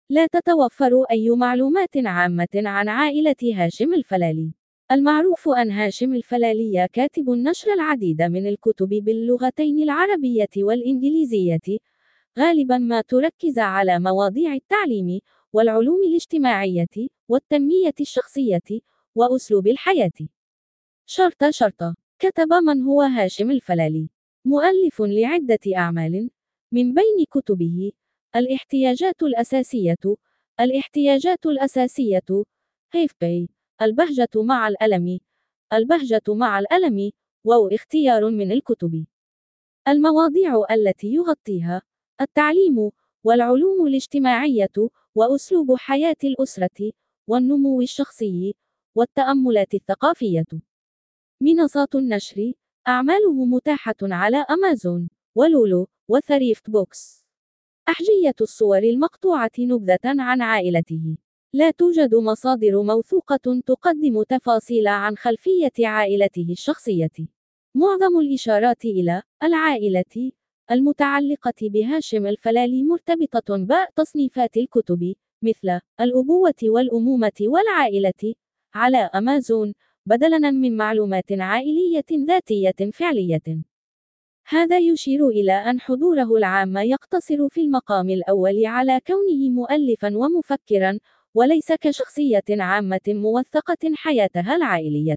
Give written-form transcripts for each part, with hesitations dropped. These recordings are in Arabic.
لا تتوفر أي معلومات عامة عن عائلة هاشم الفلالي. المعروف أن هاشم الفلالي كاتب نشر العديد من الكتب باللغتين العربية والإنجليزية، غالبا ما تركز على مواضيع التعليم والعلوم الاجتماعية والتنمية الشخصية وأسلوب الحياة. شرطة. كتب من هو هاشم الفلالي؟ مؤلف لعدة أعمال، من بين كتبه: الاحتياجات الأساسية، الاحتياجات الأساسية، هيفبي، البهجة مع الألم، البهجة مع الألم، واختيار من الكتب. المواضيع التي يغطيها: التعليم، والعلوم الاجتماعية، وأسلوب حياة الأسرة، والنمو الشخصي، والتأملات الثقافية. منصات النشر: أعماله متاحة على أمازون، ولولو، وثريفت بوكس. أحجية الصور المقطوعة نبذة عن عائلته. لا توجد مصادر موثوقة تقدم تفاصيل عن خلفية عائلته الشخصية. معظم الإشارات إلى العائلة المتعلقة بهاشم الفلالي مرتبطة بتصنيفات الكتب، مثل الأبوة والأمومة والعائلة، على أمازون، بدلاً من معلومات عائلية ذاتية فعلية. هذا يشير إلى أن حضوره العام يقتصر في المقام الأول على كونه مؤلفاً ومفكراً، وليس كشخصية عامة موثقة حياتها العائلية.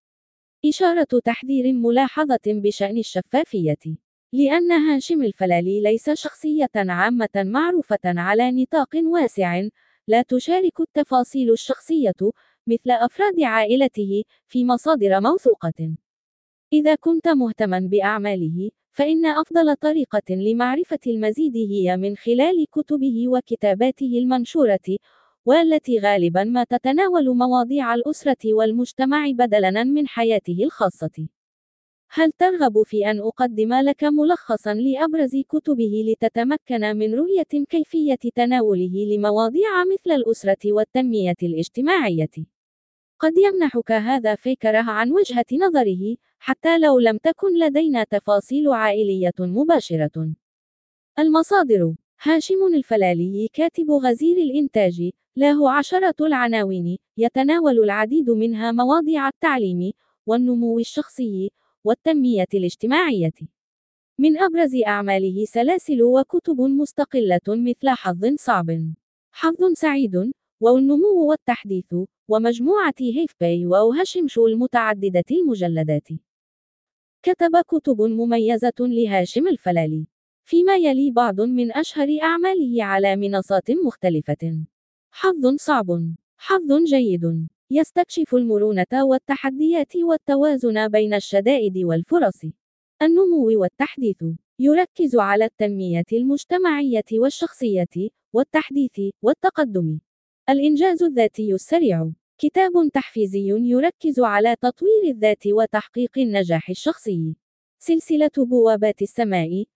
إشارة تحذير ملاحظة بشأن الشفافية. لأن هاشم الفلالي ليس شخصية عامة معروفة على نطاق واسع، لا تشارك التفاصيل الشخصية مثل أفراد عائلته في مصادر موثوقة. إذا كنت مهتما بأعماله، فإن أفضل طريقة لمعرفة المزيد هي من خلال كتبه وكتاباته المنشورة، والتي غالبا ما تتناول مواضيع الأسرة والمجتمع بدلاً من حياته الخاصة. هل ترغب في أن أقدم لك ملخصاً لأبرز كتبه لتتمكن من رؤية كيفية تناوله لمواضيع مثل الأسرة والتنمية الاجتماعية؟ قد يمنحك هذا فكرة عن وجهة نظره، حتى لو لم تكن لدينا تفاصيل عائلية مباشرة. المصادر: هاشم الفلالي كاتب غزير الإنتاج، له عشرات العناوين، يتناول العديد منها مواضيع التعليم، والنمو الشخصي، والتنمية الاجتماعية. من أبرز أعماله سلاسل وكتب مستقلة مثل حظ صعب، حظ سعيد، والنمو والتحديث، ومجموعة هيفبي وهاشم شو المتعددة المجلدات. كتب كتب مميزة لهاشم الفلالي، فيما يلي بعض من أشهر أعماله على منصات مختلفة: حظ صعب، حظ جيد، يستكشف المرونة والتحديات والتوازن بين الشدائد والفرص. النمو والتحديث، يركز على التنمية المجتمعية والشخصية، والتحديث والتقدم. الإنجاز الذاتي السريع، كتاب تحفيزي يركز على تطوير الذات وتحقيق النجاح الشخصي. سلسلة بوابات السماء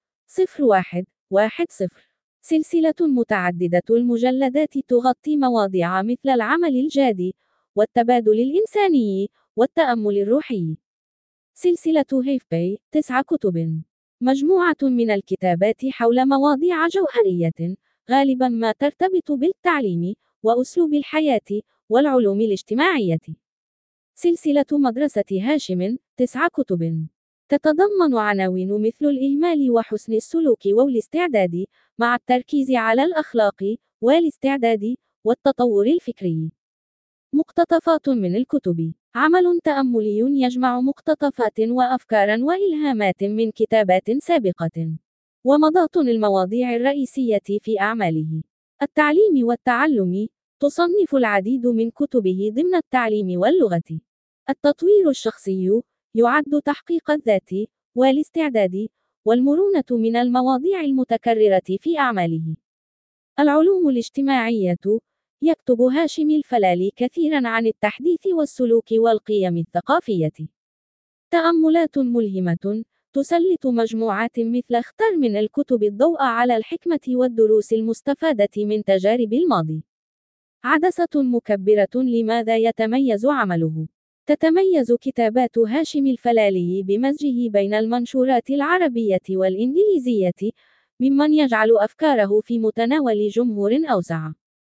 0110، سلسلة متعددة المجلدات تغطي مواضيع مثل العمل الجاد، والتبادل الإنساني، والتأمل الروحي. سلسلة هيفبي 9 كتب، مجموعة من الكتابات حول مواضيع جوهرية، غالبا ما ترتبط بالتعليم، وأسلوب الحياة، والعلوم الاجتماعية. سلسلة مدرسة هاشم 9 كتب، تتضمن عناوين مثل الإهمال وحسن السلوك والاستعداد، مع التركيز على الأخلاق، والاستعداد، والتطور الفكري. مقتطفات من الكتب، عمل تأملي يجمع مقتطفات وأفكارا وإلهامات من كتابات سابقة. ومضات المواضيع الرئيسية في أعماله: التعليم والتعلم، تصنف العديد من كتبه ضمن التعليم واللغة. التطوير الشخصي، يعد تحقيق الذات، والاستعداد، والمرونة من المواضيع المتكررة في أعماله. العلوم الاجتماعية، يكتب هاشم الفلالي كثيرا عن التحديث والسلوك والقيم الثقافية. تأملات ملهمة، تسلط مجموعات مثل اختر من الكتب الضوء على الحكمة والدروس المستفادة من تجارب الماضي. عدسة مكبرة. لماذا يتميز عمله؟ تتميز كتابات هاشم الفلالي بمزجه بين المنشورات العربية والإنجليزية، ممن يجعل أفكاره في متناول جمهور أوسع.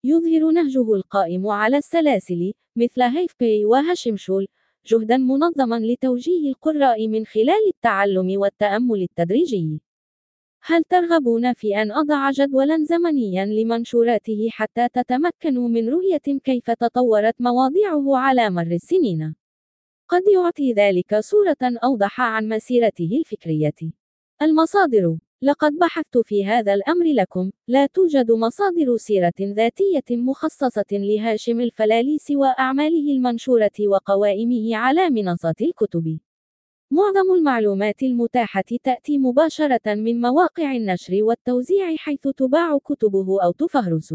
يظهر نهجه القائم على السلاسل مثل هيفبي وهاشمشول جهدا منظما لتوجيه القراء من خلال التعلم والتأمل التدريجي. هل ترغبون في أن أضع جدولا زمنيا لمنشوراته حتى تتمكنوا من رؤية كيف تطورت مواضيعه على مر السنين؟ قد يعطي ذلك صورة أوضح عن مسيرته الفكرية. المصادر: لقد بحثت في هذا الأمر لكم. لا توجد مصادر سيرة ذاتية مخصصة لهاشم الفلالي سوى أعماله المنشورة وقوائمه على منصات الكتب. معظم المعلومات المتاحة تأتي مباشرة من مواقع النشر والتوزيع حيث تباع كتبه أو تفهرس.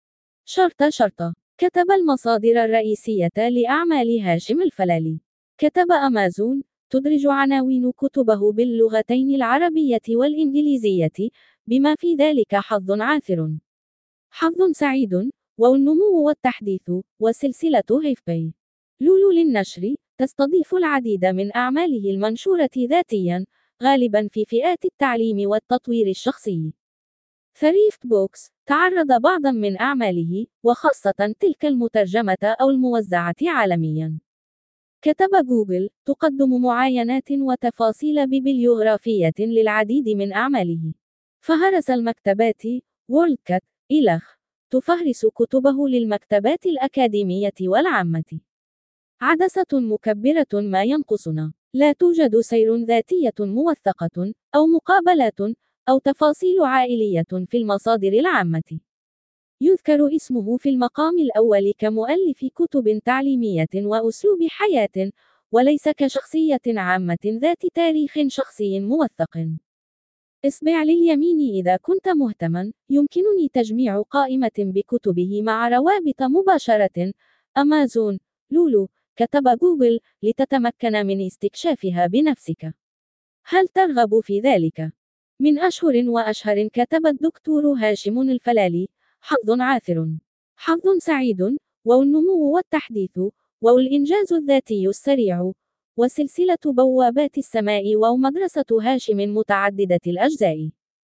شرطة. كتب المصادر الرئيسية لأعمال هاشم الفلالي. كتب أمازون تدرج عناوين كتبه باللغتين العربية والإنجليزية، بما في ذلك حظ عاثر، حظ سعيد، والنمو والتحديث، وسلسلة هيفبي. لولو للنشر تستضيف العديد من أعماله المنشورة ذاتياً، غالباً في فئات التعليم والتطوير الشخصي. ثريفت بوكس تعرض بعضاً من أعماله، وخاصة تلك المترجمة أو الموزعة عالمياً. كتب جوجل تقدم معاينات وتفاصيل ببليوغرافية للعديد من أعماله. فهرس المكتبات وورلدكات إلخ تفهرس كتبه للمكتبات الأكاديمية والعامة. عدسة مكبرة ما ينقصنا. لا توجد سير ذاتية موثقة، أو مقابلات، أو تفاصيل عائلية في المصادر العامة. يذكر اسمه في المقام الأول كمؤلف كتب تعليمية وأسلوب حياة، وليس كشخصية عامة ذات تاريخ شخصي موثق. اصبع لليمين إذا كنت مهتما. يمكنني تجميع قائمة بكتبه مع روابط مباشرة. أمازون، لولو، كتب جوجل لتتمكن من استكشافها بنفسك. هل ترغب في ذلك؟ من أشهر وأشهر كتب الدكتور هاشم الفلالي: حظ عاثر، حظ سعيد، والنمو والتحديث، والإنجاز الذاتي السريع، وسلسلة بوابات السماء، ومدرسة هاشم متعددة الأجزاء.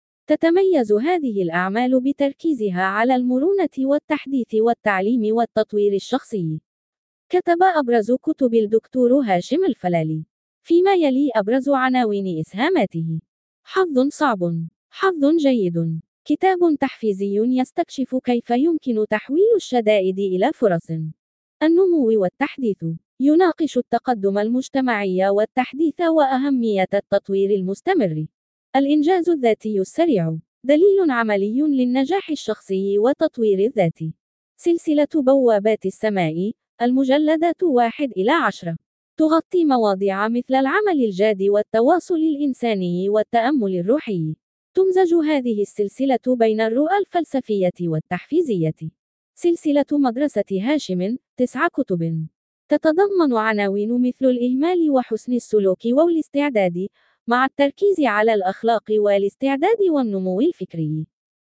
تتميز هذه الأعمال بتركيزها على المرونة والتحديث والتعليم والتطوير الشخصي. كتب أبرز كتب الدكتور هاشم الفلالي. فيما يلي أبرز عناوين إسهاماته: حظ صعب، حظ جيد، كتاب تحفيزي يستكشف كيف يمكن تحويل الشدائد إلى فرص. النمو والتحديث يناقش التقدم المجتمعي والتحديث وأهمية التطوير المستمر. الإنجاز الذاتي السريع دليل عملي للنجاح الشخصي وتطوير الذات. سلسلة بوابات السماء، المجلدات 1-10، تغطي مواضيع مثل العمل الجاد والتواصل الإنساني والتأمل الروحي. تمزج هذه السلسلة بين الرؤى الفلسفية والتحفيزية. سلسلة مدرسة هاشم 9 كتب، تتضمن عناوين مثل الإهمال وحسن السلوك والاستعداد، مع التركيز على الأخلاق والاستعداد والنمو الفكري.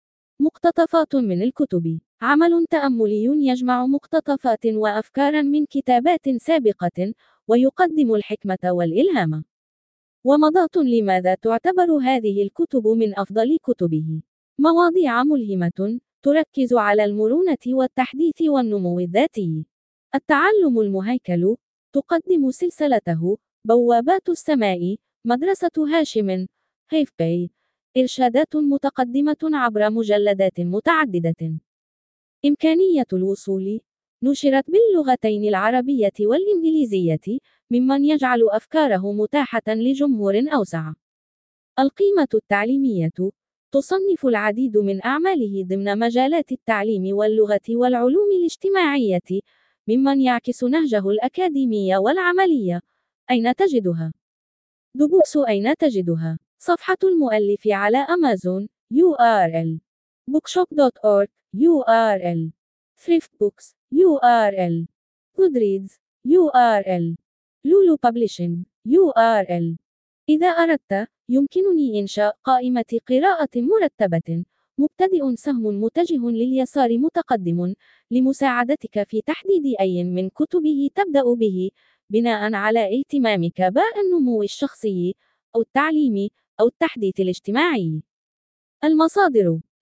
مقتطفات من الكتب: عمل تأملي يجمع مقتطفات وأفكارا من كتابات سابقة، ويقدم الحكمة والإلهام. ومضات لماذا تعتبر هذه الكتب من أفضل كتبه. مواضيع ملهمة تركز على المرونة والتحديث والنمو الذاتي. التعلم المهيكل تقدم سلسلته بوابات السماء، مدرسة هاشم، هيفبي، إرشادات متقدمة عبر مجلدات متعددة. إمكانية الوصول نشرت باللغتين العربية والإنجليزية، ممن يجعل أفكاره متاحة لجمهور أوسع. القيمة التعليمية تصنف العديد من أعماله ضمن مجالات التعليم واللغة والعلوم الاجتماعية، ممن يعكس نهجه الأكاديمي والعملي. أين تجدها؟ دبوس أين تجدها؟ صفحة المؤلف على أمازون URL bookshop.org URL thriftbooks URL goodreads URL لولو Publishing URL. إذا أردت، يمكنني إنشاء قائمة قراءة مرتبة. مبتدئ سهم متجه لليسار متقدم، لمساعدتك في تحديد أي من كتبه تبدأ به، بناء على اهتمامك بالنمو الشخصي، أو التعليم، أو التحديث الاجتماعي. المصادر: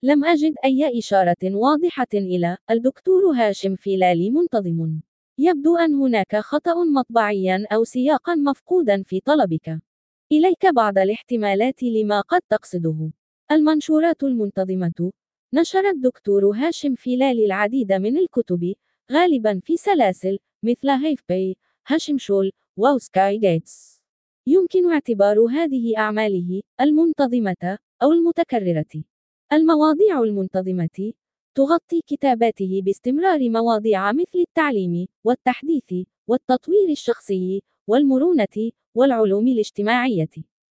لم أجد أي إشارة واضحة إلى الدكتور هاشم فيلالي منتظم. يبدو أن هناك خطأ مطبعيا أو سياقا مفقودا في طلبك. إليك بعض الاحتمالات لما قد تقصده. المنشورات المنتظمة. نشر الدكتور هاشم فيلالي العديد من الكتب، غالبا في سلاسل مثل هيفبي، هاشم شول، وسكاي جيتس. يمكن اعتبار هذه أعماله المنتظمة أو المتكررة. المواضيع المنتظمة تغطي كتاباته باستمرار مواضيع مثل التعليم والتحديث والتطوير الشخصي والمرونة والعلوم الاجتماعية.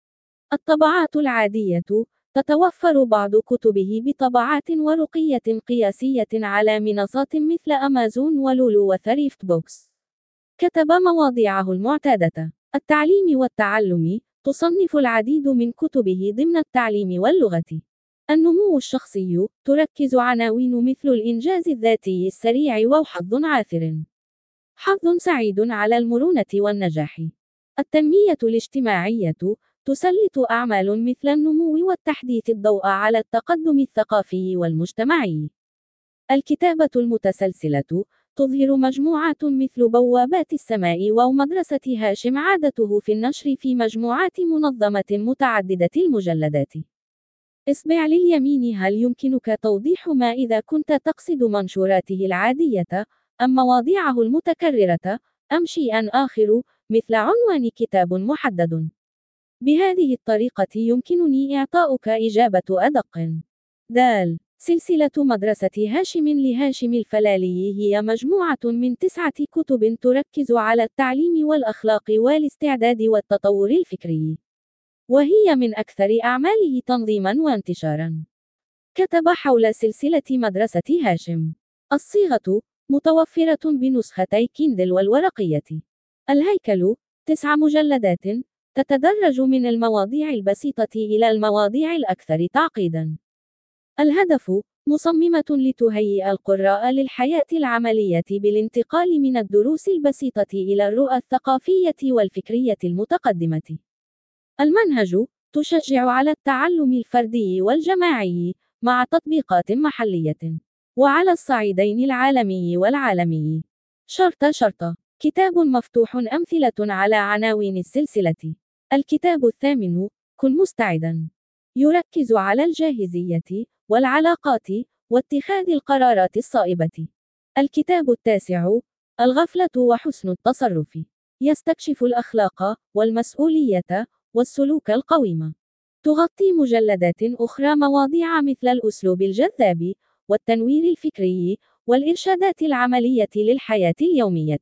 الطبعات العادية تتوفر بعض كتبه بطبعات ورقية قياسية على منصات مثل أمازون ولولو وثريفت بوكس. كتب مواضيعه المعتادة: التعليم والتعلم. تصنف العديد من كتبه ضمن التعليم واللغة. النمو الشخصي. تركز عناوين مثل الإنجاز الذاتي السريع وحظ عاثر. حظ سعيد على المرونة والنجاح. التنمية الاجتماعية. تسلط أعمال مثل النمو والتحديث الضوء على التقدم الثقافي والمجتمعي. الكتابة المتسلسلة. تظهر مجموعات مثل بوابات السماء ومدرسة هاشم عادته في النشر في مجموعات منظمة متعددة المجلدات. اصبع لليمين. هل يمكنك توضيح ما إذا كنت تقصد منشوراته العادية، أم مواضيعه المتكررة، أم شيئا آخر، مثل عنوان كتاب محدد؟ بهذه الطريقة يمكنني إعطاؤك إجابة أدق. د. سلسلة مدرسة هاشم لهاشم الفلالي هي مجموعة من 9 كتب تركز على التعليم والأخلاق والاستعداد والتطور الفكري. وهي من أكثر أعماله تنظيما وانتشارا. كتب حول سلسلة مدرسة هاشم. الصيغة متوفرة بنسختي كيندل والورقية. الهيكل 9 مجلدات، تتدرج من المواضيع البسيطة إلى المواضيع الأكثر تعقيدا. الهدف مصممة لتهيئ القراء للحياة العملية بالانتقال من الدروس البسيطة إلى الرؤى الثقافية والفكرية المتقدمة. المنهج تشجع على التعلم الفردي والجماعي مع تطبيقات محلية، وعلى الصعيدين العالمي والعالمي. شرطة. كتاب مفتوح. أمثلة على عناوين السلسلة. الكتاب الثامن. كن مستعدا. يركز على الجاهزية والعلاقات واتخاذ القرارات الصائبة. الكتاب التاسع. الغفلة وحسن التصرف. يستكشف الأخلاق والمسؤولية والسلوك القويم. تغطي مجلدات أخرى مواضيع مثل الأسلوب الجذاب والتنوير الفكري والإرشادات العملية للحياة اليومية.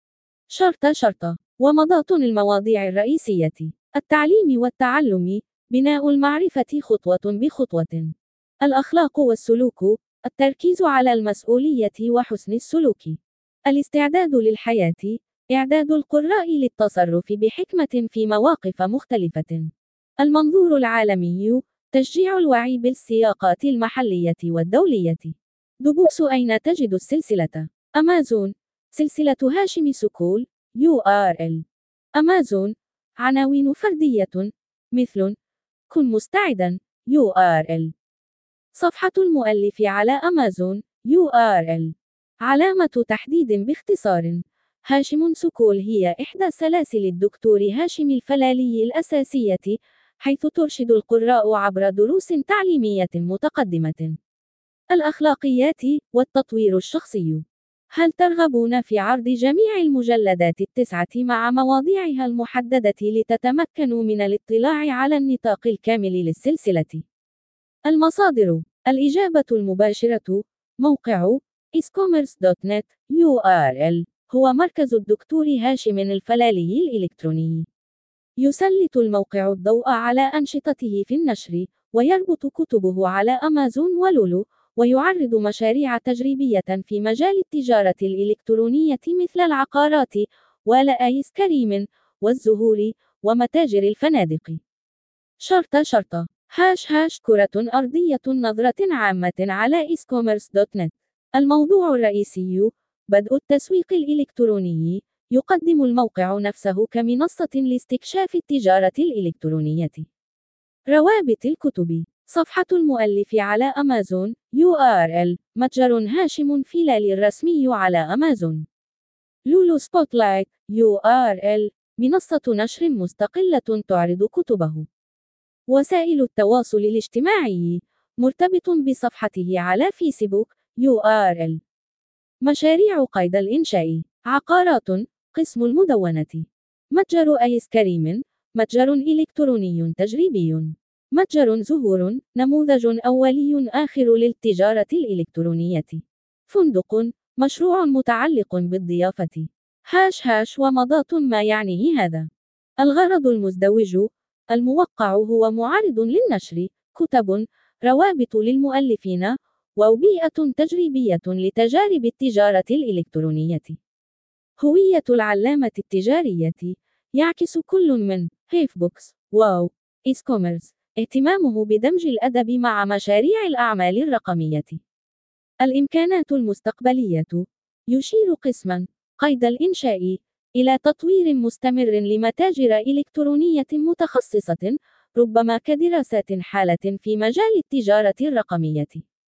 شرطة. ومضات المواضيع الرئيسية. التعليم والتعلم. بناء المعرفة خطوة بخطوة. الأخلاق والسلوك. التركيز على المسؤولية وحسن السلوك. الاستعداد للحياة. إعداد القراء للتصرف بحكمة في مواقف مختلفة. المنظور العالمي. تشجيع الوعي بالسياقات المحلية والدولية. دبوس. أين تجد السلسلة؟ أمازون. سلسلة هاشم سكول URL. أمازون. عناوين فردية مثل كن مستعدا URL. صفحة المؤلف على أمازون URL. علامة تحديد باختصار. هاشم سكول هي إحدى سلاسل الدكتور هاشم الفلالي الأساسية، حيث ترشد القراء عبر دروس تعليمية متقدمة. الأخلاقيات والتطوير الشخصي. هل ترغبون في عرض جميع المجلدات ال9 مع مواضيعها المحددة لتتمكنوا من الاطلاع على النطاق الكامل للسلسلة؟ المصادر. الإجابة المباشرة. موقع iscommerce.net URL. هو مركز الدكتور هاشم الفلالي الإلكتروني. يسلط الموقع الضوء على أنشطته في النشر، ويربط كتبه على أمازون ولولو، ويعرض مشاريع تجريبية في مجال التجارة الإلكترونية مثل العقارات والآيس كريم والزهور ومتاجر الفنادق. شرطة. كرة أرضية. نظرة عامة على iscommerce.net. الموضوع الرئيسي. بدء التسويق الإلكتروني. يقدم الموقع نفسه كمنصة لاستكشاف التجارة الإلكترونية. روابط الكتب. صفحة المؤلف على أمازون URL متجر هاشم فيلالي الرسمي على أمازون. لولو سبوتلايت URL منصة نشر مستقلة تعرض كتبه. وسائل التواصل الاجتماعي مرتبط بصفحته على فيسبوك URL مشاريع قيد الإنشاء عقارات قسم المدونة متجر آيس كريم متجر إلكتروني تجريبي متجر زهور نموذج أولي آخر للتجارة الإلكترونية فندق مشروع متعلق بالضيافة ومضات ما يعنيه هذا الغرض المزدوج الموقع هو معارض للنشر كتب روابط للمؤلفين وبيئة تجريبية لتجارب التجارة الإلكترونية. هوية العلامة التجارية يعكس كل من هيفبوكس واو إيسكوميرس اهتمامه بدمج الأدب مع مشاريع الأعمال الرقمية. الإمكانات المستقبلية يشير قسما قيد الإنشاء إلى تطوير مستمر لمتاجر إلكترونية متخصصة ربما كدراسات حالة في مجال التجارة الرقمية.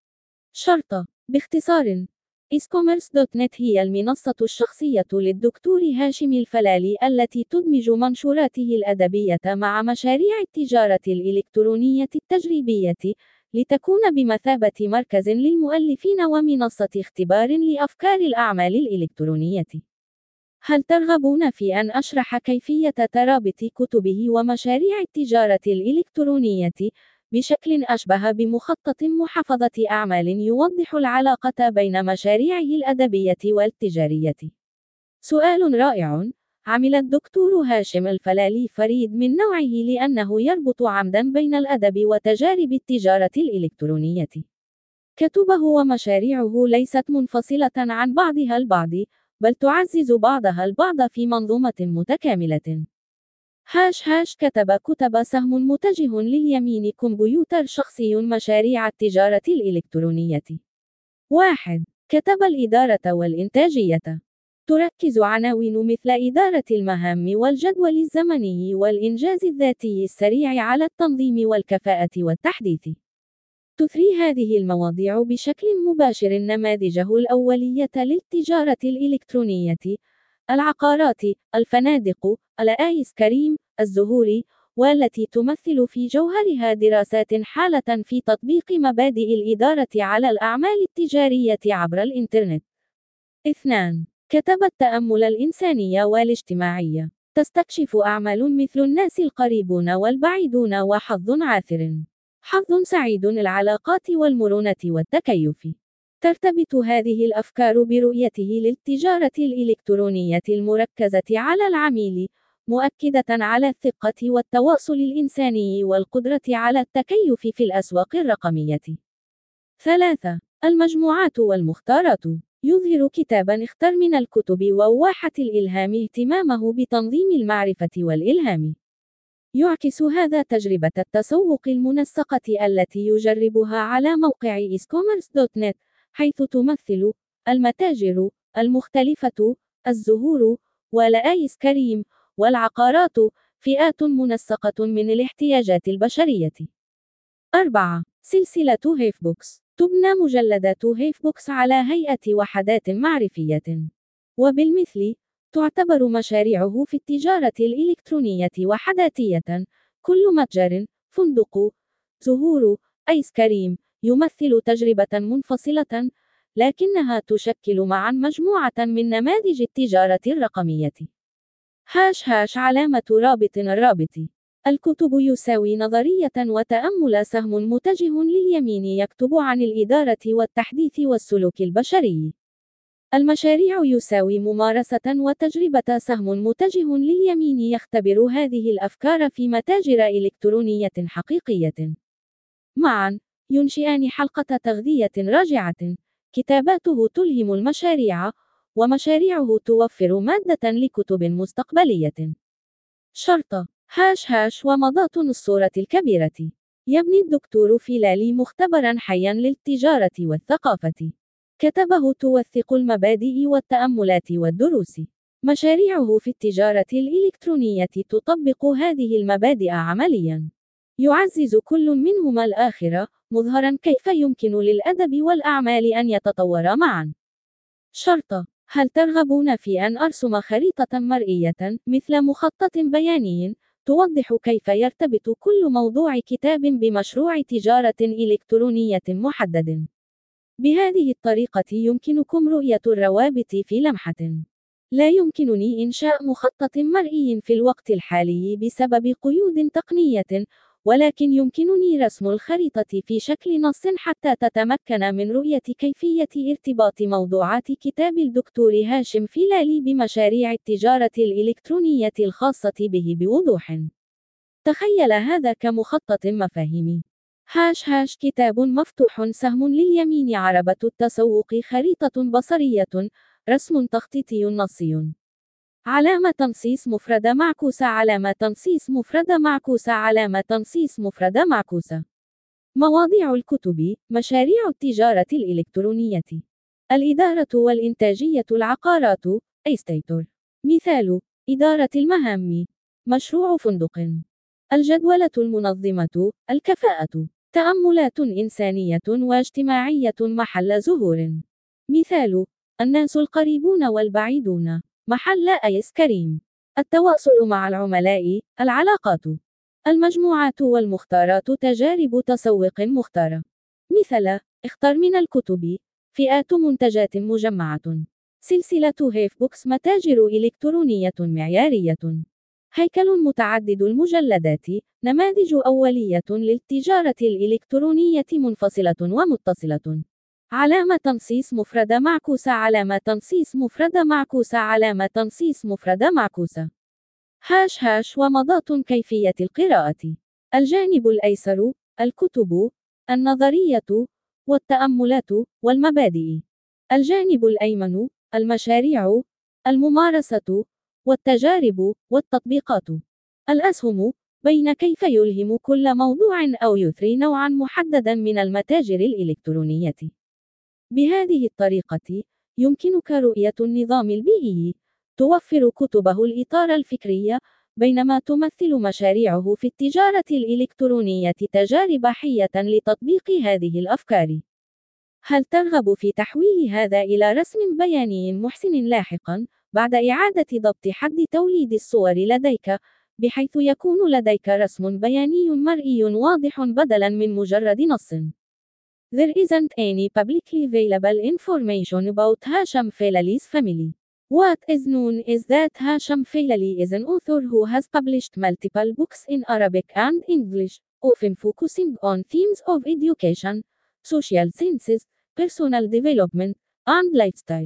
شرطة باختصار إسكوميرس.net هي المنصة الشخصية للدكتور هاشم الفلالي التي تدمج منشوراته الأدبية مع مشاريع التجارة الإلكترونية التجريبية لتكون بمثابة مركز للمؤلفين ومنصة اختبار لأفكار الأعمال الإلكترونية. هل ترغبون في أن أشرح كيفية ترابط كتبه ومشاريع التجارة الإلكترونية بشكل أشبه بمخطط محفظة أعمال يوضح العلاقة بين مشاريعه الأدبية والتجارية؟ سؤال رائع. عمل الدكتور هاشم الفلالي فريد من نوعه لأنه يربط عمداً بين الأدب وتجارب التجارة الإلكترونية. كتبه ومشاريعه ليست منفصلة عن بعضها البعض، بل تعزز بعضها البعض في منظومة متكاملة. كتب كتب سهم متجه لليمين كمبيوتر شخصي مشاريع التجارة الإلكترونية. 1. كتب الإدارة والإنتاجية. تركز عناوين مثل إدارة المهام والجدول الزمني والإنجاز الذاتي السريع على التنظيم والكفاءة والتحديث. تثري هذه المواضيع بشكل مباشر نماذجه الأولية للتجارة الإلكترونية، العقارات، الفنادق، الآيس كريم، الزهور، والتي تمثل في جوهرها دراسات حالة في تطبيق مبادئ الإدارة على الأعمال التجارية عبر الإنترنت. 2. كتب التأمل الإنساني والاجتماعي. تستكشف أعمال مثل الناس القريبون والبعيدون وحظ عاثر، حظ سعيد، العلاقات والمرونة والتكيف. ترتبط هذه الأفكار برؤيته للتجارة الإلكترونية المركزة على العميل، مؤكدة على الثقة والتواصل الإنساني والقدرة على التكيف في الأسواق الرقمية. 3. المجموعات والمختارات. يظهر كتاباً اختر من الكتب وواحة الإلهام اهتمامه بتنظيم المعرفة والإلهام. يعكس هذا تجربة التسوق المنسقة التي يجربها على موقع إسكوميرس.net، حيث تمثل المتاجر المختلفة، الزهور، والآيس كريم، والعقارات فئات منسقة من الاحتياجات البشرية. 4. سلسلة هيفبوكس. تبنى مجلدات هيفبوكس على هيئة وحدات معرفية، وبالمثل تعتبر مشاريعه في التجارة الإلكترونية وحداتية. كل متجر، فندق، زهور، آيس كريم يمثل تجربة منفصلة، لكنها تشكل معا مجموعة من نماذج التجارة الرقمية. علامة رابط الرابط. الكتب يساوي نظرية وتأمل سهم متجه لليمين يكتب عن الإدارة والتحديث والسلوك البشري. المشاريع يساوي ممارسة وتجربة سهم متجه لليمين يختبر هذه الأفكار في متاجر إلكترونية حقيقية. معا ينشئان حلقة تغذية راجعة. كتاباته تلهم المشاريع، ومشاريعه توفر مادة لكتب مستقبلية. شرطة ومضات الصورة الكبيرة. يبني الدكتور فلالي مختبرا حيا للتجارة والثقافة. كتبه توثق المبادئ والتأملات والدروس. مشاريعه في التجارة الإلكترونية تطبق هذه المبادئ عمليا. يعزز كل منهما الآخر، مظهرا كيف يمكن للأدب والأعمال أن يتطورا معا. شرطة: هل ترغبون في أن أرسم خريطة مرئية، مثل مخطط بياني، توضح كيف يرتبط كل موضوع كتاب بمشروع تجارة إلكترونية محدد؟ بهذه الطريقة يمكنكم رؤية الروابط في لمحة. لا يمكنني إنشاء مخطط مرئي في الوقت الحالي بسبب قيود تقنية، ولكن يمكنني رسم الخريطة في شكل نص حتى تتمكن من رؤية كيفية ارتباط موضوعات كتاب الدكتور هاشم فيلالي بمشاريع التجارة الإلكترونية الخاصة به بوضوح. تخيل هذا كمخطط مفاهيمي. كتاب مفتوح، سهم لليمين، عربة التسوق، خريطة بصرية، رسم تخطيطي نصي. علامة تنصيص مفردة معكوسة، علامة تنصيص مفردة معكوسة، علامة تنصيص مفردة معكوسة. مواضيع الكتب: مشاريع التجارة الإلكترونية، الإدارة والإنتاجية، العقارات، أيستيتور. مثال: إدارة المهام، مشروع فندق. الجدولة المنظمة، الكفاءة. تأملات إنسانية واجتماعية محل زهور. مثال: الناس القريبون والبعيدون، محل آيس كريم. التواصل مع العملاء، العلاقات. المجموعات والمختارات، تجارب تسوق مختارة. مثل: اختر من الكتب، فئات منتجات مجمعة. سلسلة هيف بوكس، متاجر إلكترونية معيارية. هيكل متعدد المجلدات، نماذج أولية للتجارة الإلكترونية منفصلة ومتصلة. علامة تنصيص مفردة معكوسة، علامة تنصيص مفردة معكوسة، علامة تنصيص مفردة معكوسة. ومضات كيفية القراءة: الجانب الأيسر، الكتب، النظرية والتأملات والمبادئ. الجانب الأيمن، المشاريع، الممارسة والتجارب والتطبيقات. الأسهم، بين كيف يلهم كل موضوع أو يثري نوعا محددا من المتاجر الإلكترونية. بهذه الطريقة يمكنك رؤية النظام البيئي. توفر كتبه الإطار الفكري، بينما تمثل مشاريعه في التجارة الإلكترونية تجارب حية لتطبيق هذه الأفكار. هل ترغب في تحويل هذا إلى رسم بياني محسن لاحقا، بعد إعادة ضبط حد توليد الصور لديك، بحيث يكون لديك رسم بياني مرئي واضح بدلاً من مجرد نص؟ There isn't any publicly available information about Hasham Filali's family. What is known is that Hasham Filali is an author who has published multiple books in Arabic and English, often focusing on themes of education, social sciences, personal development, and lifestyle.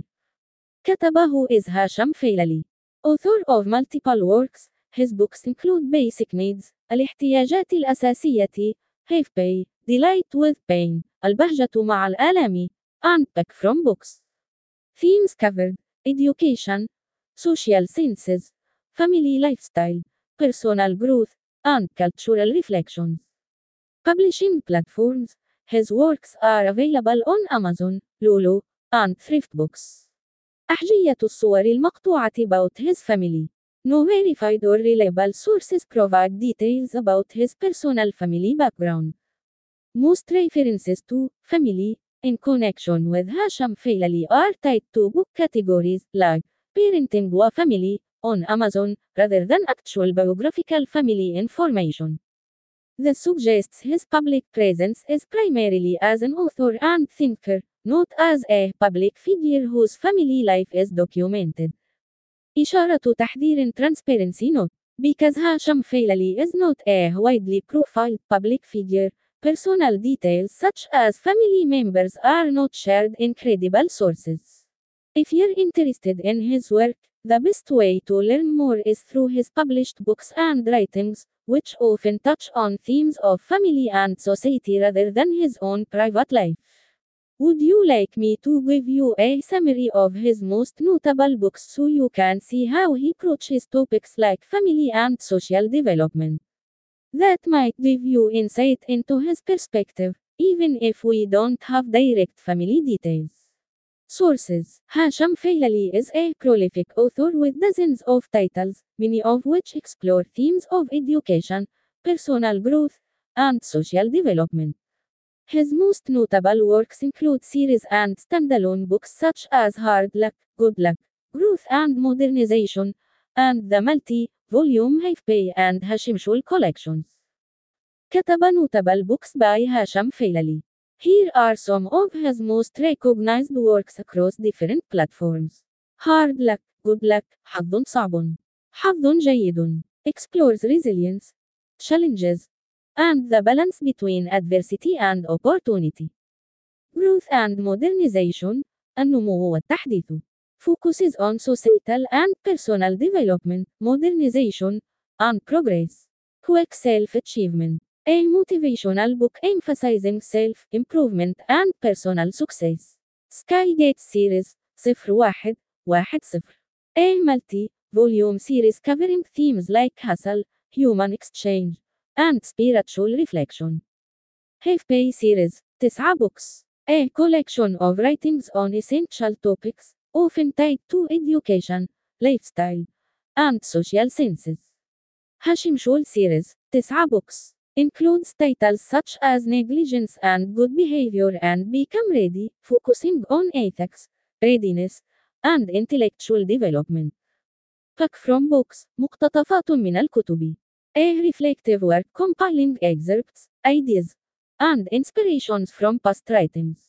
كتبه is Hasham Filali. Author of multiple works, his books include Basic Needs, الاحتياجات الأساسية, Have Pay, Delight with Pain, البهجة مع الآلام, and Pick from Books. Themes covered: Education, Social Sciences, Family Lifestyle, Personal Growth, and Cultural Reflections. Publishing platforms: his works are available on Amazon, Lulu, and Thrift Books. أحجية الصور المقطوعة about his family. No verified or reliable sources provide details about his personal family background. Most references to family in connection with Hasham Filali are tied to book categories like parenting or family on Amazon, rather than actual biographical family information. This suggests his public presence is primarily as an author and thinker, not as a public figure whose family life is documented. إشارة تحذير transparency note. Because Hasham Filali is not a widely profiled public figure, personal details such as family members are not shared in credible sources. If you're interested in his work, the best way to learn more is through his published books and writings, which often touch on themes of family and society rather than his own private life. Would you like me to give you a summary of his most notable books so you can see how he approaches topics like family and social development? That might give you insight into his perspective, even if we don't have direct family details. Sources: Hasham Filali is a prolific author with dozens of titles, many of which explore themes of education, personal growth, and social development. His most notable works include series and standalone books such as Hard Luck, Good Luck, Growth and Modernization, and the multi-volume Haifpei and Hashim Shul collections. كتب notable books by Hasham Feilali. Here are some of his most recognized works across different platforms. Hard Luck, Good Luck, حظ صعب. حظ جيد. Explores resilience, challenges, and the balance between adversity and opportunity. Growth and modernization, النمو والتحديث. Focuses on societal and personal development, modernization, and progress. Quick self-achievement. A motivational book emphasizing self-improvement and personal success. Skygate series 0110. A multi-volume series covering themes like hustle, human exchange, and spiritual reflection. Haifpei series 9 books. A collection of writings on essential topics, often tied to education, lifestyle, and social sciences. Hashim Shul series 9 books. Includes titles such as Negligence and Good Behavior and Become Ready, focusing on ethics, readiness, and intellectual development. Pick from books, مقتطفات من الكتب. A reflective work compiling excerpts, ideas, and inspirations from past writings.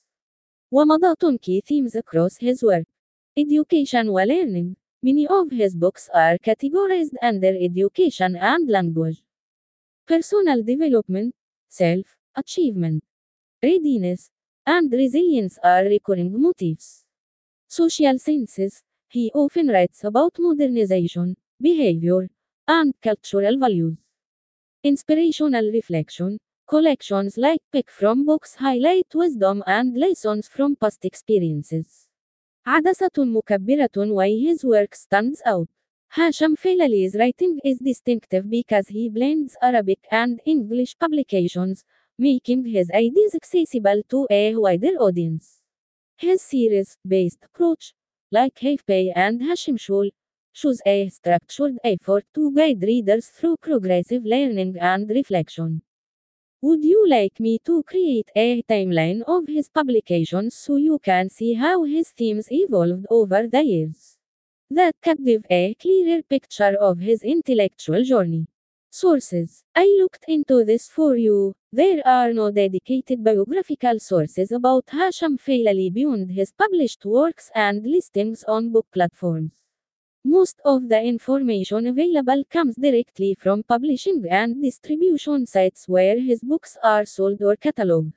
ومضات key themes across his work. Education و learning. Many of his books are categorized under education and language. Personal development, self-achievement, readiness, and resilience are recurring motifs. Social sciences, he often writes about modernization, behavior, and cultural values. Inspirational reflection, collections like Pick from books highlight wisdom and lessons from past experiences. عدسة مكبرة why his work stands out. Hasham Feilali's writing is distinctive because he blends Arabic and English publications, making his ideas accessible to a wider audience. His series-based approach, like Haifpei and Hashim Shul, shows a structured effort to guide readers through progressive learning and reflection. Would you like me to create a timeline of his publications so you can see how his themes evolved over the years? That could give a clearer picture of his intellectual journey. Sources. I looked into this for you. There are no dedicated biographical sources about Hasham Feilali beyond his published works and listings on book platforms. Most of the information available comes directly from publishing and distribution sites where his books are sold or cataloged.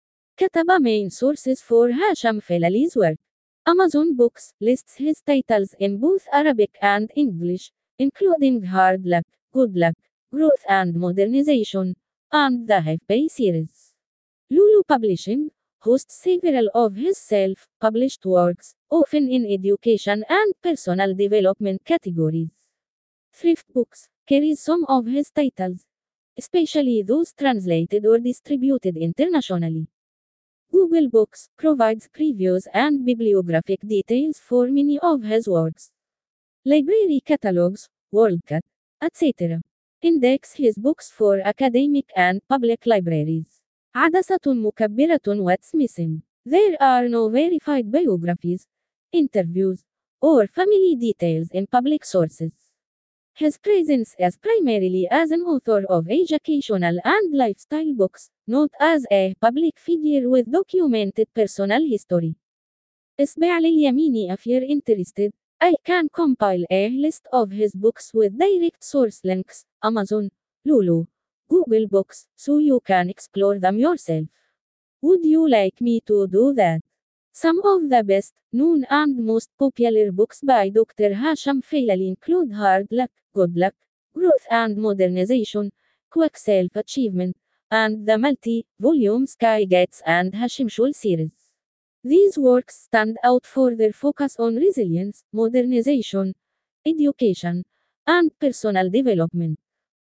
كتب main sources for Hasham Feilali's work. Amazon Books lists his titles in both Arabic and English, including Hard Luck, Good Luck, Growth and Modernization, and the Haifpei series. Lulu Publishing hosts several of his self-published works, often in education and personal development categories. Thrift Books carries some of his titles, especially those translated or distributed internationally. Google Books provides previews and bibliographic details for many of his works. Library catalogs, WorldCat, etc. index his books for academic and public libraries. عدسة مكبرة what's missing. There are no verified biographies, interviews, or family details in public sources. His presence is primarily as an author of educational and lifestyle books, not as a public figure with documented personal history. اسبع لليمين if you're interested. I can compile a list of his books with direct source links, Amazon, Lulu, Google Books, so you can explore them yourself. Would you like me to do that? Some of the best known and most popular books by Dr. Hasham Feilali include Hard Luck, Good Luck, Growth and Modernization, Quick Self-Achievement, and the multi-volume Skygates and Hashim Shul series. These works stand out for their focus on resilience, modernization, education, and personal development.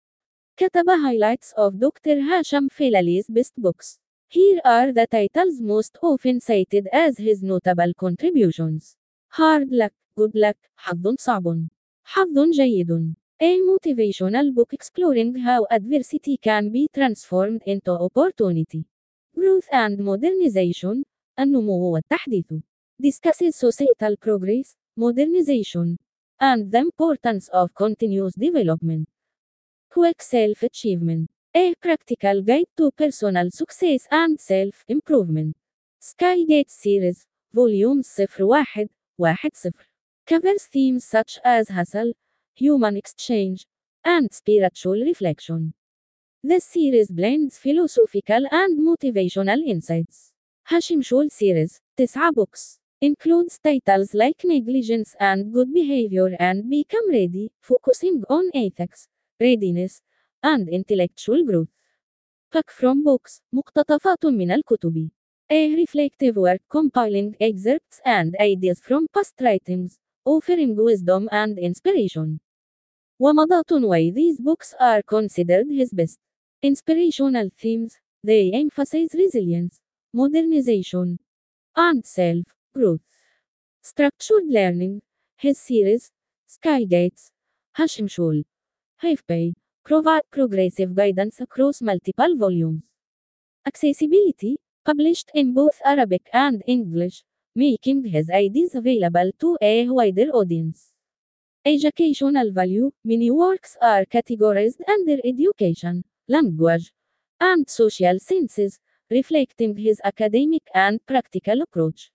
كتب highlights of Dr. Hasham Feilali's best books. Here are the titles most often cited as his notable contributions. Hard Luck, Good Luck, حظ صعب. حظ جيد. A motivational book exploring how adversity can be transformed into opportunity. Growth and modernization. النمو والتحديث. Discusses societal progress, modernization, and the importance of continuous development. Quick self-achievement. A practical guide to personal success and self-improvement. Skygate Series, Volume 0110. Covers themes such as hustle, human exchange, and spiritual reflection. This series blends philosophical and motivational insights. Hashim Shul Series, 9 books. Includes titles like Negligence and Good Behavior and Become Ready, focusing on ethics, readiness, and intellectual growth. Pick from books, مقتطفات من الكتب. A reflective work compiling excerpts and ideas from past writings, offering wisdom and inspiration. ومضات why these books are considered his best. Inspirational themes, they emphasize resilience, modernization, and self-growth. Structured learning, his series, Skygates, Hashim Shul, Hafpay, provide progressive guidance across multiple volumes. Accessibility, published in both Arabic and English, making his ideas available to a wider audience. Educational value, many works are categorized under education, language, and social sciences, reflecting his academic and practical approach.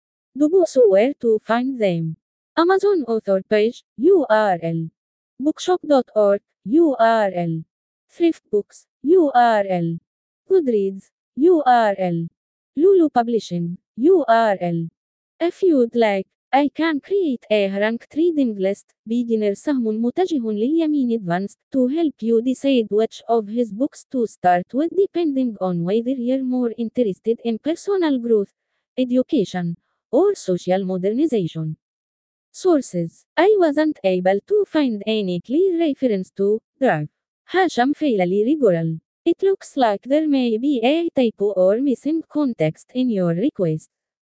Dubusu where to find them. Amazon author page, URL. Bookshop.org, URL. Thrift Books, URL. Goodreads, URL. Lulu Publishing, URL. If you'd like, I can create a ranked reading list, beginner سهم متجه لليمين advanced, to help you decide which of his books to start with depending on whether you're more interested in personal growth, education, or social modernization. Sources. I wasn't able to find any clear reference to Drive. Hasham Failali Rigoral. It looks like there may be a typo or missing context in your request.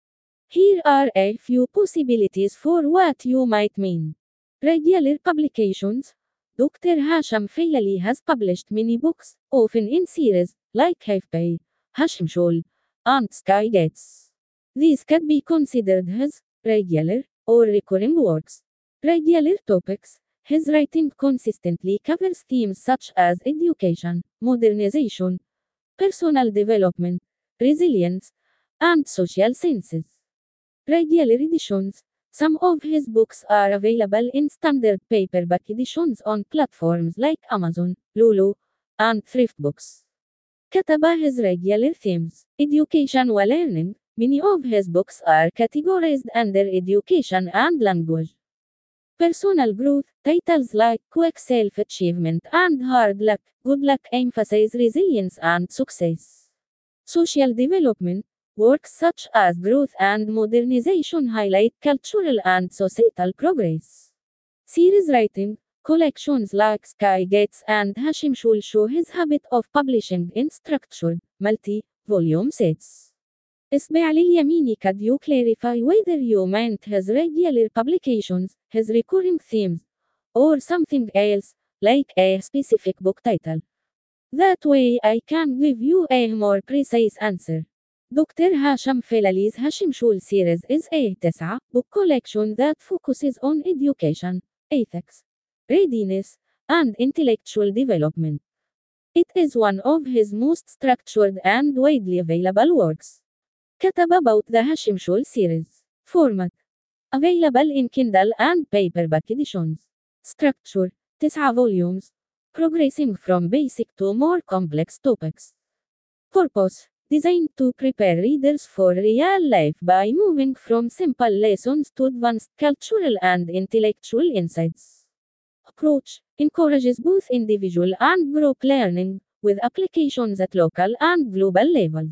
Here are a few possibilities for what you might mean. Regular publications. Dr. Hasham Failali has published many books, often in series, like Hafpay, Hashim Shul, and Skygates. These could be considered his regular or recurring works. Regular topics. His writing consistently covers themes such as education, modernization, personal development, resilience, and social sciences. Regular editions. Some of his books are available in standard paperback editions on platforms like Amazon, Lulu, and Thrift Books. كتب his regular themes. Education وlearning. Many of his books are categorized under education and language. Personal growth. Titles like Quick Self-Achievement and Hard Luck, Good Luck emphasize resilience and success. Social development. Works such as growth and modernization highlight cultural and societal progress. Series writing. Collections like Skygates and Hashim Shul show his habit of publishing in structured, multi-volume sets. اسبع لليمين could you clarify whether you meant his regular publications, his recurring themes, or something else, like a specific book title? That way I can give you a more precise answer. Dr. Hasham Failali's Hashim Shul series is a 9 book collection that focuses on education, ethics, readiness, and intellectual development. It is one of his most structured and widely available works. كتب about the Hashim Shul series. Format. Available in Kindle and paperback editions. Structure. 9 volumes. Progressing from basic to more complex topics. Purpose. Designed to prepare readers for real life by moving from simple lessons to advanced cultural and intellectual insights. Approach. Encourages both individual and group learning, with applications at local and global levels.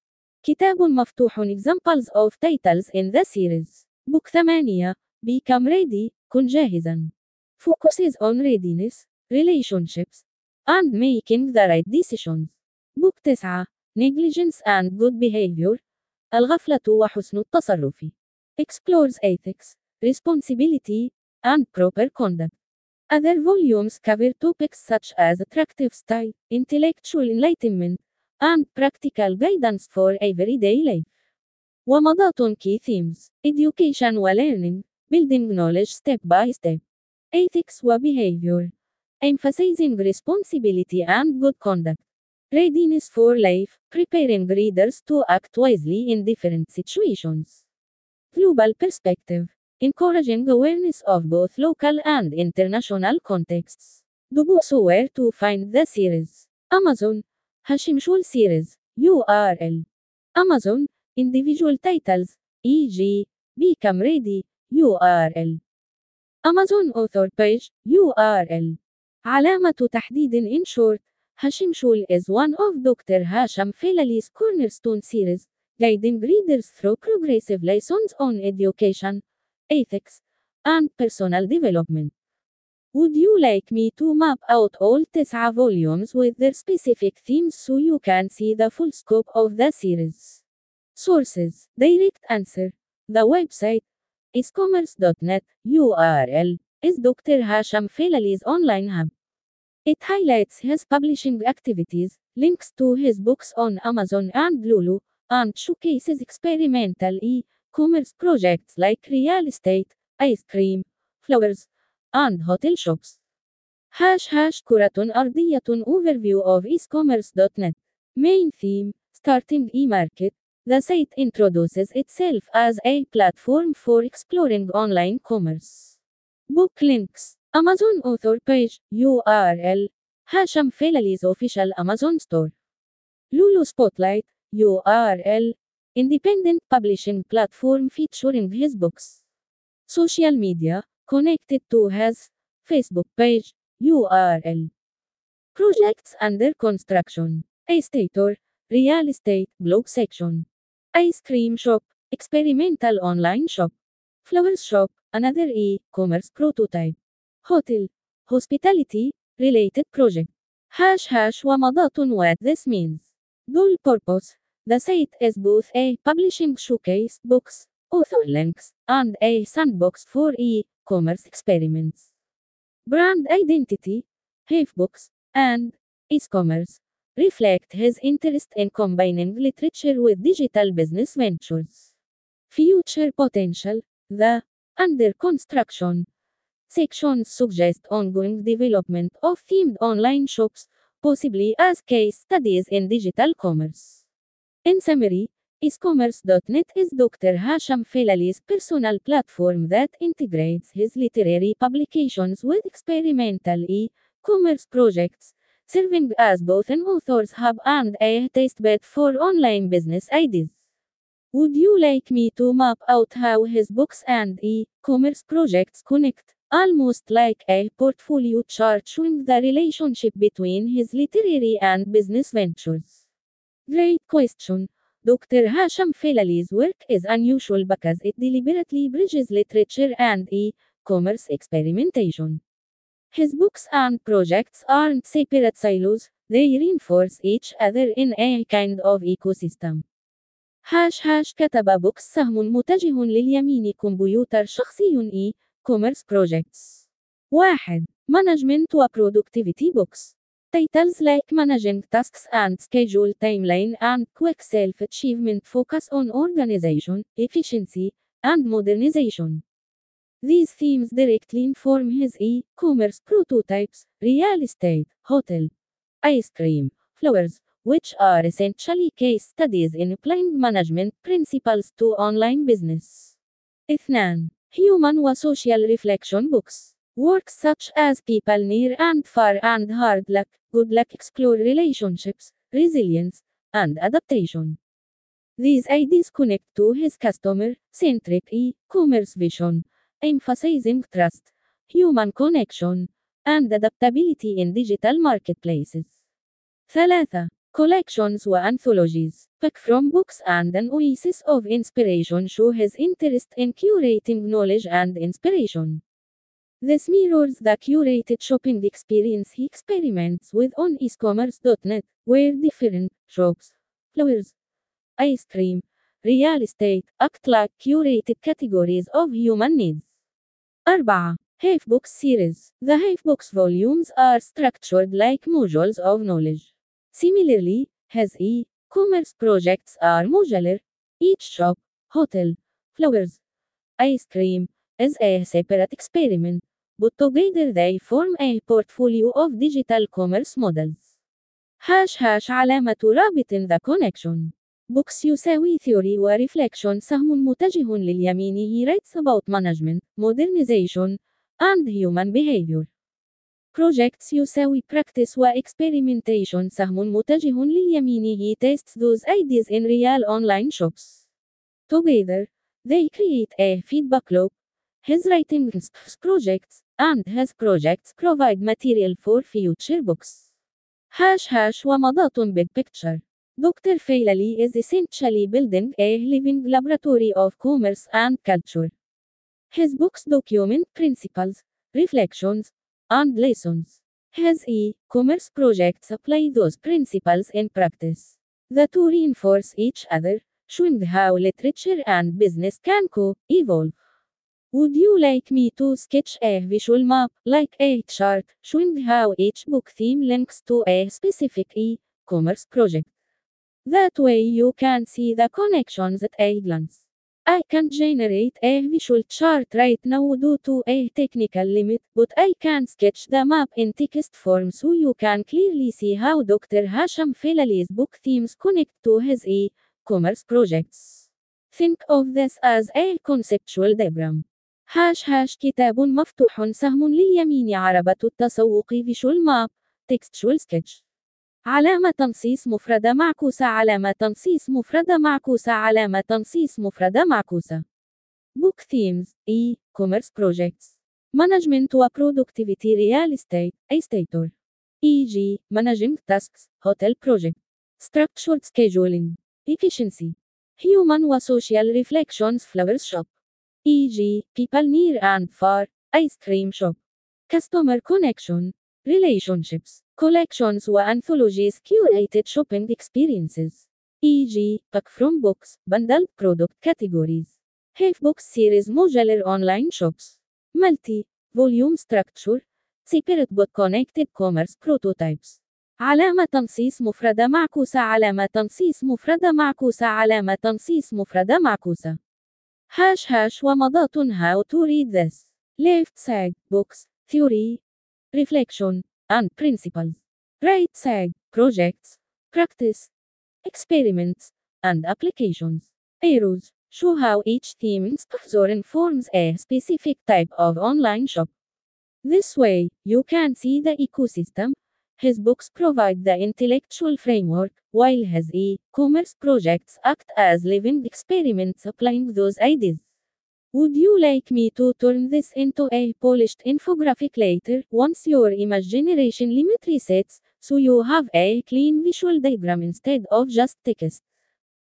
كتاب مفتوح. Examples of titles in the series. Book 8. Become Ready. كن جاهزا. Focuses on readiness, relationships, and making the right decisions. Book 9. Negligence and Good Behavior. الغفلة وحسن التصرف. Explores ethics, responsibility, and proper conduct. Other volumes cover topics such as attractive style, intellectual enlightenment, and practical guidance for everyday life. ومضات key themes: education learning, building knowledge step by step, ethics behavior, emphasizing responsibility and good conduct, readiness for life, preparing readers to act wisely in different situations, global perspective, encouraging awareness of both local and international contexts. The books. Where to find the series: Amazon, Hashim Shul series, URL. Amazon, individual titles, e.g., Become Ready, URL. Amazon author page, URL. علامة تحديد. In short, Hashim Shul is one of Dr. Hasham Felali's cornerstone series, guiding readers through progressive lessons on education, ethics, and personal development. Would you like me to map out all 9 volumes with their specific themes so you can see the full scope of the series? Sources. Direct answer. The website, iscommerce.net, URL, is Dr. Hasham Felali's online hub. It highlights his publishing activities, links to his books on Amazon and Lulu, and showcases experimental e-commerce projects like real estate, ice cream, flowers, and hotel shops. كرة أرضية overview of iscommerce.net. Main theme: starting e-market. The site introduces itself as a platform for exploring online commerce. Book links: Amazon author page, URL, Hasham Felali's official Amazon store. Lulu Spotlight, URL, independent publishing platform featuring his books. Social media, connected to his Facebook page, URL. Projects under construction: Estator, real estate, blog section. Ice cream shop, experimental online shop. Flowers shop, another e-commerce prototype. Hotel, hospitality, related project. ومضات. What this means. Dual purpose. The site is both a publishing showcase, books, author links, and a sandbox for e-commerce experiments. Brand identity. Books and e-commerce reflect his interest in combining literature with digital business ventures. Future potential. The under construction sections suggest ongoing development of themed online shops, possibly as case studies in digital commerce. In summary, iscommerce.net is Dr. Hasham Felali's personal platform that integrates his literary publications with experimental e-commerce projects, serving as both an author's hub and a testbed for online business ideas. Would you like me to map out how his books and e-commerce projects connect, almost like a portfolio chart showing the relationship between his literary and business ventures? Great question. Dr. Hasham Felali's work is unusual because it deliberately bridges literature and e-commerce experimentation. His books and projects aren't separate silos, they reinforce each other in a kind of ecosystem. كتب بوكس سهم متجه لليمين كمبيوتر شخصي e-commerce projects. 1. Management Productivity Books. Titles like Managing Tasks and Schedule Timeline and Quick Self-Achievement focus on organization, efficiency, and modernization. These themes directly inform his e-commerce prototypes, real estate, hotel, ice cream, flowers, which are essentially case studies in applying management principles to online business. 2. Human وSocial Reflection Books. Works such as People Near and Far and Hard Luck, Good Luck explore relationships, resilience, and adaptation. These ideas connect to his customer-centric e-commerce vision, emphasizing trust, human connection, and adaptability in digital marketplaces. 3. Collections وanthologies. Pick from books and an oasis of inspiration show his interest in curating knowledge and inspiration. This mirrors the curated shopping experience he experiments with on iscommerce.net, where different shops, flowers, ice cream, real estate act like curated categories of human needs. 4. Hivebooks series. The Hivebooks volumes are structured like modules of knowledge. Similarly, his e-commerce projects are modular. Each shop, hotel, flowers, ice cream is a separate experiment, but together they form a portfolio of digital commerce models. علامة رابط the connection. Books يساوي theory و reflection سهم متجه لليمين. He writes about management, modernization, and human behavior. Projects يساوي practice و experimentation سهم متجه لليمين. He tests those ideas in real online shops. Together, they create a feedback loop. His writing inspires projects, and his projects provide material for future books. ومضات big picture. Dr. Failali is essentially building a living laboratory of commerce and culture. His books document principles, reflections, and lessons. His e-commerce projects apply those principles in practice. The two reinforce each other, showing how literature and business can co-evolve. Would you like me to sketch a visual map, like a chart, showing how each book theme links to a specific e-commerce project? That way you can see the connections at a glance. I can't generate a visual chart right now due to a technical limit, but I can sketch the map in text form so you can clearly see how Dr. Hasham Failali's book themes connect to his e-commerce projects. Think of this as a conceptual diagram. كتاب مفتوح سهم لليمين عربة التسوق visual map textual sketch. علامة تنصيص مفردة معكوسة علامة تنصيص مفردة معكوسة علامة تنصيص مفردة معكوسة. Book themes e-commerce projects. Management و productivity real estate estator. e.g. managing tasks hotel project. Structured scheduling efficiency. Human و social reflections flowers shop. e.g. people near and far ice cream shop. Customer connection relationships collections و anthologies curated shopping experiences. e.g. pack from books bundled product categories. Hivebooks series modular online shops. Multi-volume structure separate but connected commerce prototypes. علامة تنصيص مفردة معكوسة علامة تنصيص مفردة معكوسة علامة تنصيص مفردة معكوسة. ومضات how to read this. Left side books theory reflection and principles. Right side projects practice experiments and applications. Arrows show how each theme inspires or informs a specific type of online shop. This way, you can see the ecosystem. His books provide the intellectual framework, while his e-commerce projects act as living experiments applying those ideas. Would you like me to turn this into a polished infographic later, once your image generation limit resets, so you have a clean visual diagram instead of just text?